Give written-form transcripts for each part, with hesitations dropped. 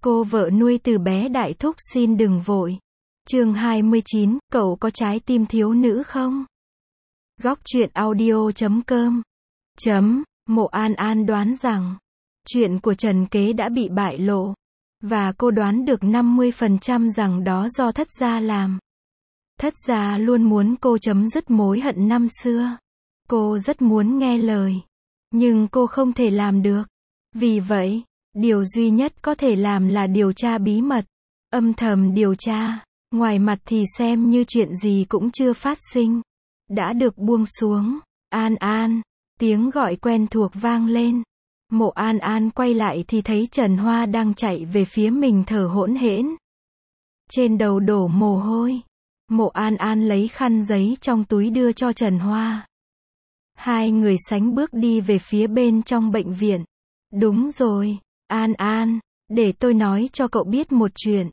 Cô vợ nuôi từ bé đại thúc xin đừng vội. Chương 29, cậu có trái tim thiếu nữ không? Góc truyện audio.com. Mộ An An đoán rằng chuyện của Trần Kế đã bị bại lộ, và cô đoán được 50% rằng đó do Thất Gia làm. Thất Gia luôn muốn cô chấm dứt mối hận năm xưa. Cô rất muốn nghe lời, nhưng cô không thể làm được. Vì vậy, điều duy nhất có thể làm là điều tra bí mật, âm thầm điều tra, ngoài mặt thì xem như chuyện gì cũng chưa phát sinh. Đã được buông xuống. An An, tiếng gọi quen thuộc vang lên. Mộ An An quay lại thì thấy Trần Hoa đang chạy về phía mình thở hổn hển. Trên đầu đổ mồ hôi. Mộ An An lấy khăn giấy trong túi đưa cho Trần Hoa. Hai người sánh bước đi về phía bên trong bệnh viện. Đúng rồi, An An, để tôi nói cho cậu biết một chuyện.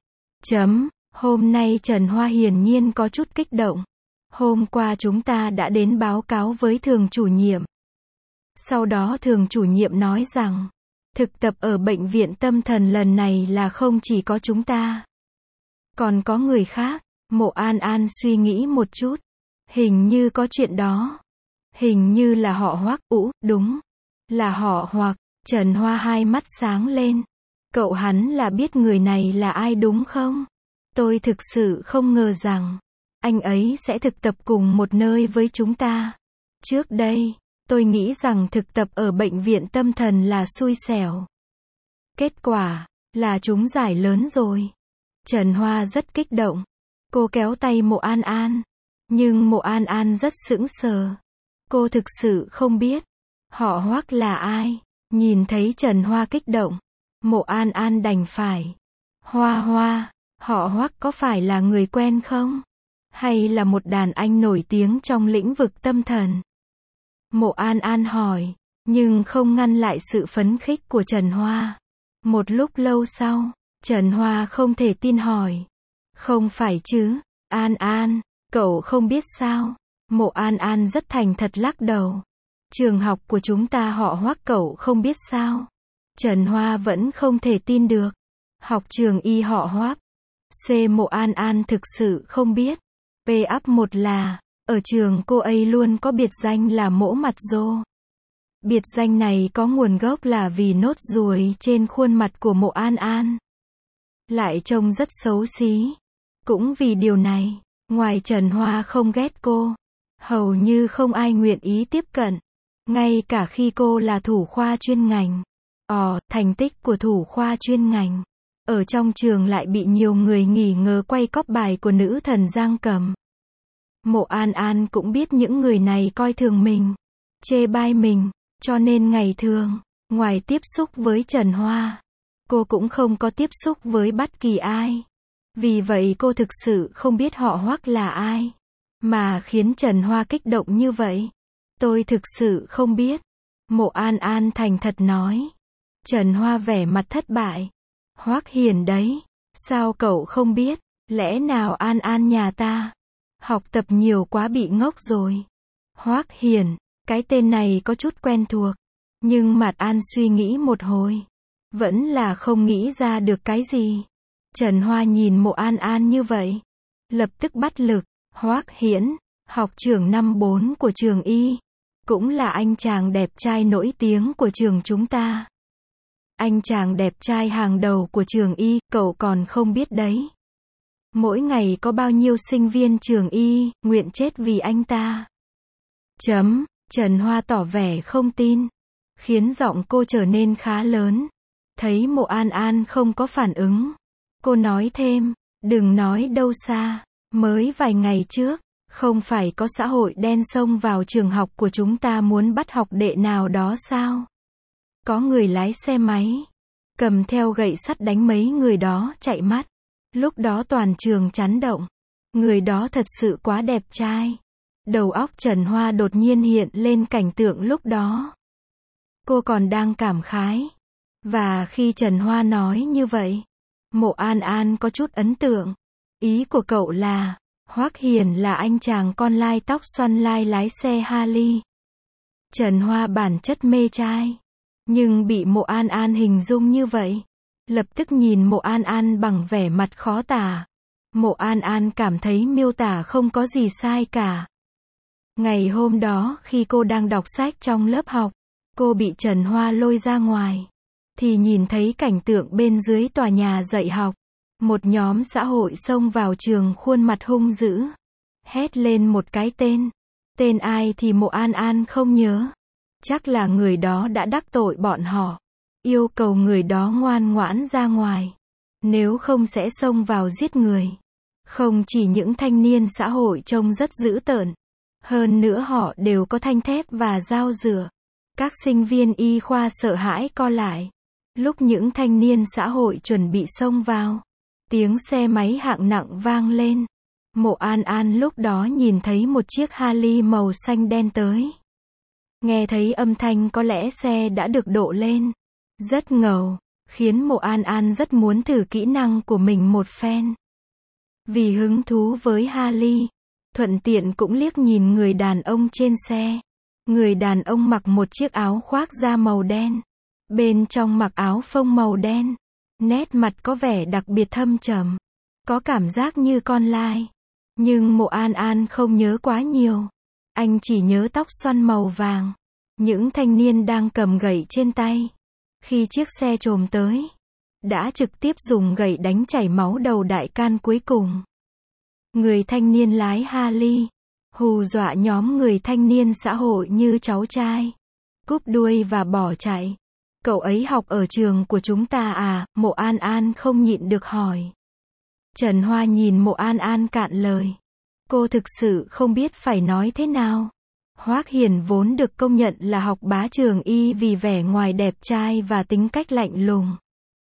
Hôm nay Trần Hoa hiển nhiên có chút kích động. Hôm qua chúng ta đã đến báo cáo với thường chủ nhiệm. Sau đó thường chủ nhiệm nói rằng, thực tập ở bệnh viện tâm thần lần này là không chỉ có chúng ta, còn có người khác. Mộ An An suy nghĩ một chút. Hình như có chuyện đó. Hình như là họ Hoắc. Đúng. Là họ Hoắc. Trần Hoa hai mắt sáng lên. Cậu hắn là biết người này là ai đúng không? Tôi thực sự không ngờ rằng anh ấy sẽ thực tập cùng một nơi với chúng ta. Trước đây, tôi nghĩ rằng thực tập ở bệnh viện tâm thần là xui xẻo. Kết quả là chúng giải lớn rồi. Trần Hoa rất kích động. Cô kéo tay Mộ An An. Nhưng Mộ An An rất sững sờ. Cô thực sự không biết họ Hoắc là ai. Nhìn thấy Trần Hoa kích động, Mộ An An đành phải. Hoa, họ Hoắc có phải là người quen không? Hay là một đàn anh nổi tiếng trong lĩnh vực tâm thần? Mộ An An hỏi, nhưng không ngăn lại sự phấn khích của Trần Hoa. Một lúc lâu sau, Trần Hoa không thể tin hỏi. Không phải chứ, An An, cậu không biết sao? Mộ An An rất thành thật lắc đầu. Trường học của chúng ta họ Hoắc cậu không biết sao? Trần Hoa vẫn không thể tin được. Học trường y họ Hoắc. Mộ An An thực sự không biết. Một là, ở trường cô ấy luôn có biệt danh là Mỗ Mặt Rô. Biệt danh này có nguồn gốc là vì nốt ruồi trên khuôn mặt của Mộ An An lại trông rất xấu xí. Cũng vì điều này, ngoài Trần Hoa không ghét cô, hầu như không ai nguyện ý tiếp cận. Ngay cả khi cô là thủ khoa chuyên ngành. Thành tích của thủ khoa chuyên ngành ở trong trường lại bị nhiều người nghi ngờ quay cóp bài của nữ thần Giang Cầm. Mộ An An cũng biết những người này coi thường mình, chê bai mình, cho nên ngày thường, ngoài tiếp xúc với Trần Hoa, cô cũng không có tiếp xúc với bất kỳ ai. Vì vậy cô thực sự không biết họ Hoắc là ai, mà khiến Trần Hoa kích động như vậy. Tôi thực sự không biết. Mộ An An thành thật nói. Trần Hoa vẻ mặt thất bại. Hoắc Hiền đấy. Sao cậu không biết? Lẽ nào An An nhà ta học tập nhiều quá bị ngốc rồi? Hoắc Hiền, cái tên này có chút quen thuộc. Nhưng Mạt An suy nghĩ một hồi, vẫn là không nghĩ ra được cái gì. Trần Hoa nhìn Mộ An An như vậy, lập tức bắt lực. Hoắc Hiển, học trưởng năm 4 của trường y, cũng là anh chàng đẹp trai nổi tiếng của trường chúng ta. Anh chàng đẹp trai hàng đầu của trường y, cậu còn không biết đấy. Mỗi ngày có bao nhiêu sinh viên trường y nguyện chết vì anh ta. Trần Hoa tỏ vẻ không tin, khiến giọng cô trở nên khá lớn. Thấy Mộ An An không có phản ứng, cô nói thêm, đừng nói đâu xa, mới vài ngày trước, không phải có xã hội đen xông vào trường học của chúng ta muốn bắt học đệ nào đó sao? Có người lái xe máy, cầm theo gậy sắt đánh mấy người đó chạy mất. Lúc đó toàn trường chấn động. Người đó thật sự quá đẹp trai. Đầu óc Trần Hoa đột nhiên hiện lên cảnh tượng lúc đó. Cô còn đang cảm khái. Và khi Trần Hoa nói như vậy, Mộ An An có chút ấn tượng. Ý của cậu là, Hoắc Hiền là anh chàng con lai tóc xoăn lai lái xe Harley. Trần Hoa bản chất mê trai, nhưng bị Mộ An An hình dung như vậy, lập tức nhìn Mộ An An bằng vẻ mặt khó tả. Mộ An An cảm thấy miêu tả không có gì sai cả. Ngày hôm đó khi cô đang đọc sách trong lớp học, cô bị Trần Hoa lôi ra ngoài, thì nhìn thấy cảnh tượng bên dưới tòa nhà dạy học. Một nhóm xã hội xông vào trường khuôn mặt hung dữ, hét lên một cái tên. Tên ai thì Mộ An An không nhớ. Chắc là người đó đã đắc tội bọn họ, yêu cầu người đó ngoan ngoãn ra ngoài, nếu không sẽ xông vào giết người. Không chỉ những thanh niên xã hội trông rất dữ tợn, hơn nữa họ đều có thanh thép và dao rửa. Các sinh viên y khoa sợ hãi co lại. Lúc những thanh niên xã hội chuẩn bị xông vào, tiếng xe máy hạng nặng vang lên. Mộ An An lúc đó nhìn thấy một chiếc Harley màu xanh đen tới. Nghe thấy âm thanh có lẽ xe đã được độ lên. Rất ngầu, khiến Mộ An An rất muốn thử kỹ năng của mình một phen. Vì hứng thú với Harley, thuận tiện cũng liếc nhìn người đàn ông trên xe. Người đàn ông mặc một chiếc áo khoác da màu đen, bên trong mặc áo phông màu đen. Nét mặt có vẻ đặc biệt thâm trầm, có cảm giác như con lai. Nhưng Mộ An An không nhớ quá nhiều. Anh chỉ nhớ tóc xoăn màu vàng, những thanh niên đang cầm gậy trên tay. Khi chiếc xe chồm tới, đã trực tiếp dùng gậy đánh chảy máu đầu đại can cuối cùng. Người thanh niên lái Harley, hù dọa nhóm người thanh niên xã hội như cháu trai. Cúp đuôi và bỏ chạy. Cậu ấy học ở trường của chúng ta à? Mộ An An không nhịn được hỏi. Trần Hoa nhìn Mộ An An cạn lời. Cô thực sự không biết phải nói thế nào. Hoắc Hiền vốn được công nhận là học bá trường y vì vẻ ngoài đẹp trai và tính cách lạnh lùng.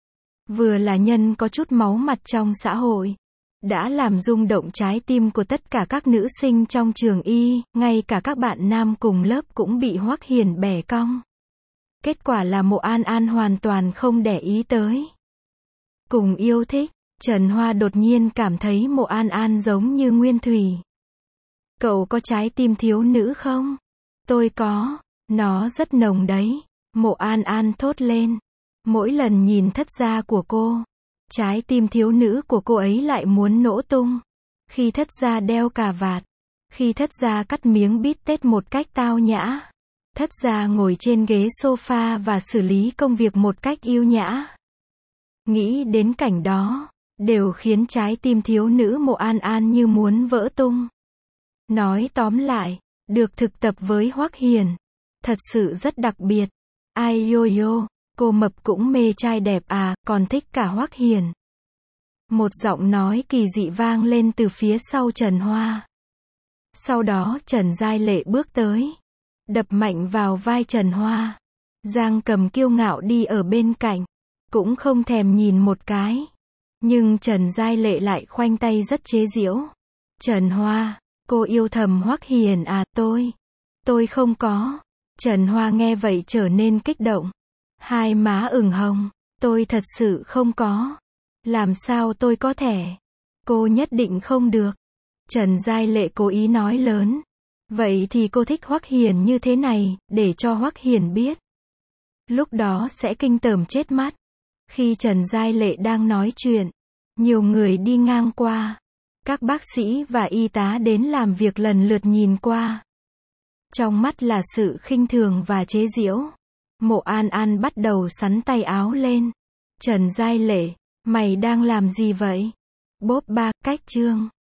Vừa là nhân có chút máu mặt trong xã hội, đã làm rung động trái tim của tất cả các nữ sinh trong trường y, ngay cả các bạn nam cùng lớp cũng bị Hoắc Hiền bẻ cong. Kết quả là Mộ An An hoàn toàn không để ý tới. Cùng yêu thích, Trần Hoa đột nhiên cảm thấy Mộ An An giống như nguyên thủy. Cậu có trái tim thiếu nữ không? Tôi có, nó rất nồng đấy. Mộ An An thốt lên. Mỗi lần nhìn thất gia của cô, trái tim thiếu nữ của cô ấy lại muốn nổ tung. Khi thất gia đeo cà vạt, khi thất gia cắt miếng bít tết một cách tao nhã, thất gia ngồi trên ghế sofa và xử lý công việc một cách yêu nhã. Nghĩ đến cảnh đó, đều khiến trái tim thiếu nữ Mộ An An như muốn vỡ tung. Nói tóm lại, được thực tập với Hoắc Hiền, thật sự rất đặc biệt. Ai yo yo, cô mập cũng mê trai đẹp à, còn thích cả Hoắc Hiền. Một giọng nói kỳ dị vang lên từ phía sau Trần Hoa. Sau đó Trần Giai Lệ bước tới, đập mạnh vào vai Trần Hoa. Giang Cầm kiêu ngạo đi ở bên cạnh, cũng không thèm nhìn một cái. Nhưng Trần Giai Lệ lại khoanh tay rất chế giễu. Trần Hoa, cô yêu thầm Hoắc Hiền à? Tôi không có. Trần Hoa nghe vậy trở nên kích động. Hai má ửng hồng. Tôi thật sự không có. Làm sao tôi có thể? Cô nhất định không được. Trần Giai Lệ cố ý nói lớn. Vậy thì cô thích Hoắc Hiền như thế này, để cho Hoắc Hiền biết. Lúc đó sẽ kinh tởm chết mắt. Khi Trần Giai Lệ đang nói chuyện, nhiều người đi ngang qua. Các bác sĩ và y tá đến làm việc lần lượt nhìn qua. Trong mắt là sự khinh thường và chế giễu. Mộ An An bắt đầu xắn tay áo lên. Trần Giai Lệ, mày đang làm gì vậy? Bốp ba, cách chương.